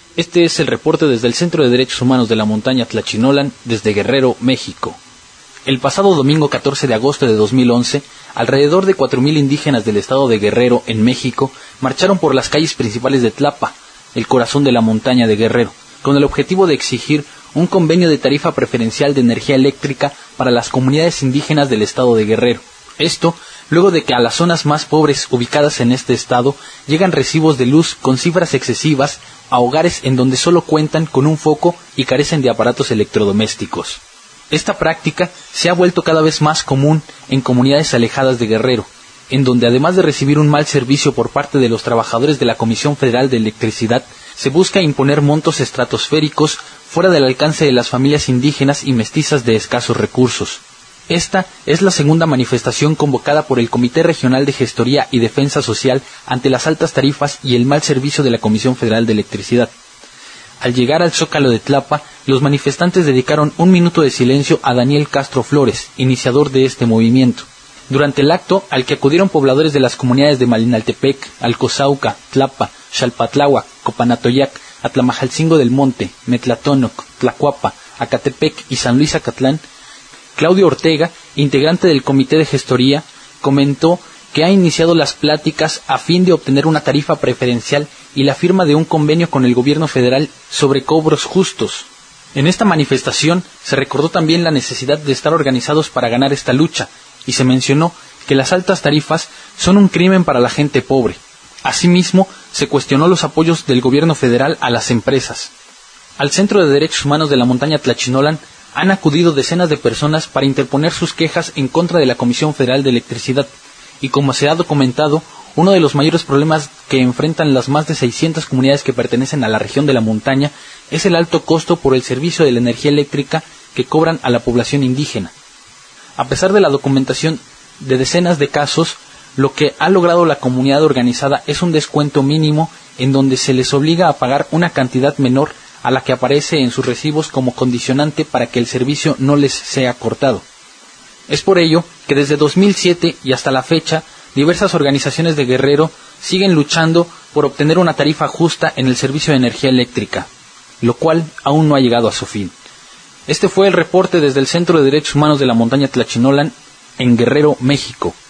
Este es el reporte desde el Centro de Derechos Humanos de la Montaña Tlachinolan, desde Guerrero, México. El pasado domingo 14 de agosto de 2011, alrededor de 4,000 indígenas del estado de Guerrero, en México, marcharon por las calles principales de Tlapa, el corazón de la montaña de Guerrero, con el objetivo de exigir un convenio de tarifa preferencial de energía eléctrica para las comunidades indígenas del estado de Guerrero. Esto, luego de que a las zonas más pobres ubicadas en este estado llegan recibos de luz con cifras excesivas a hogares en donde solo cuentan con un foco y carecen de aparatos electrodomésticos. Esta práctica se ha vuelto cada vez más común en comunidades alejadas de Guerrero, en donde además de recibir un mal servicio por parte de los trabajadores de la Comisión Federal de Electricidad, se busca imponer montos estratosféricos fuera del alcance de las familias indígenas y mestizas de escasos recursos. Esta es la segunda manifestación convocada por el Comité Regional de Gestoría y Defensa Social ante las altas tarifas y el mal servicio de la Comisión Federal de Electricidad. Al llegar al Zócalo de Tlapa, los manifestantes dedicaron un minuto de silencio a Daniel Castro Flores, iniciador de este movimiento. Durante el acto, al que acudieron pobladores de las comunidades de Malinaltepec, Alcozauca, Tlapa, Xalpatláhuac, Copanatoyac, Atlamajalcingo del Monte, Metlatónoc, Tlacuapa, Acatepec y San Luis Acatlán, Claudio Ortega, integrante del Comité de Gestoría, comentó que ha iniciado las pláticas a fin de obtener una tarifa preferencial y la firma de un convenio con el gobierno federal sobre cobros justos. En esta manifestación se recordó también la necesidad de estar organizados para ganar esta lucha y se mencionó que las altas tarifas son un crimen para la gente pobre. Asimismo, se cuestionó los apoyos del gobierno federal a las empresas. Al Centro de Derechos Humanos de la Montaña Tlachinolan han acudido decenas de personas para interponer sus quejas en contra de la Comisión Federal de Electricidad, y como se ha documentado, uno de los mayores problemas que enfrentan las más de 600 comunidades que pertenecen a la región de la montaña es el alto costo por el servicio de la energía eléctrica que cobran a la población indígena. A pesar de la documentación de decenas de casos, lo que ha logrado la comunidad organizada es un descuento mínimo en donde se les obliga a pagar una cantidad menor a la que aparece en sus recibos como condicionante para que el servicio no les sea cortado. Es por ello que desde 2007 y hasta la fecha, diversas organizaciones de Guerrero siguen luchando por obtener una tarifa justa en el servicio de energía eléctrica, lo cual aún no ha llegado a su fin. Este fue el reporte desde el Centro de Derechos Humanos de la Montaña Tlachinolan, en Guerrero, México.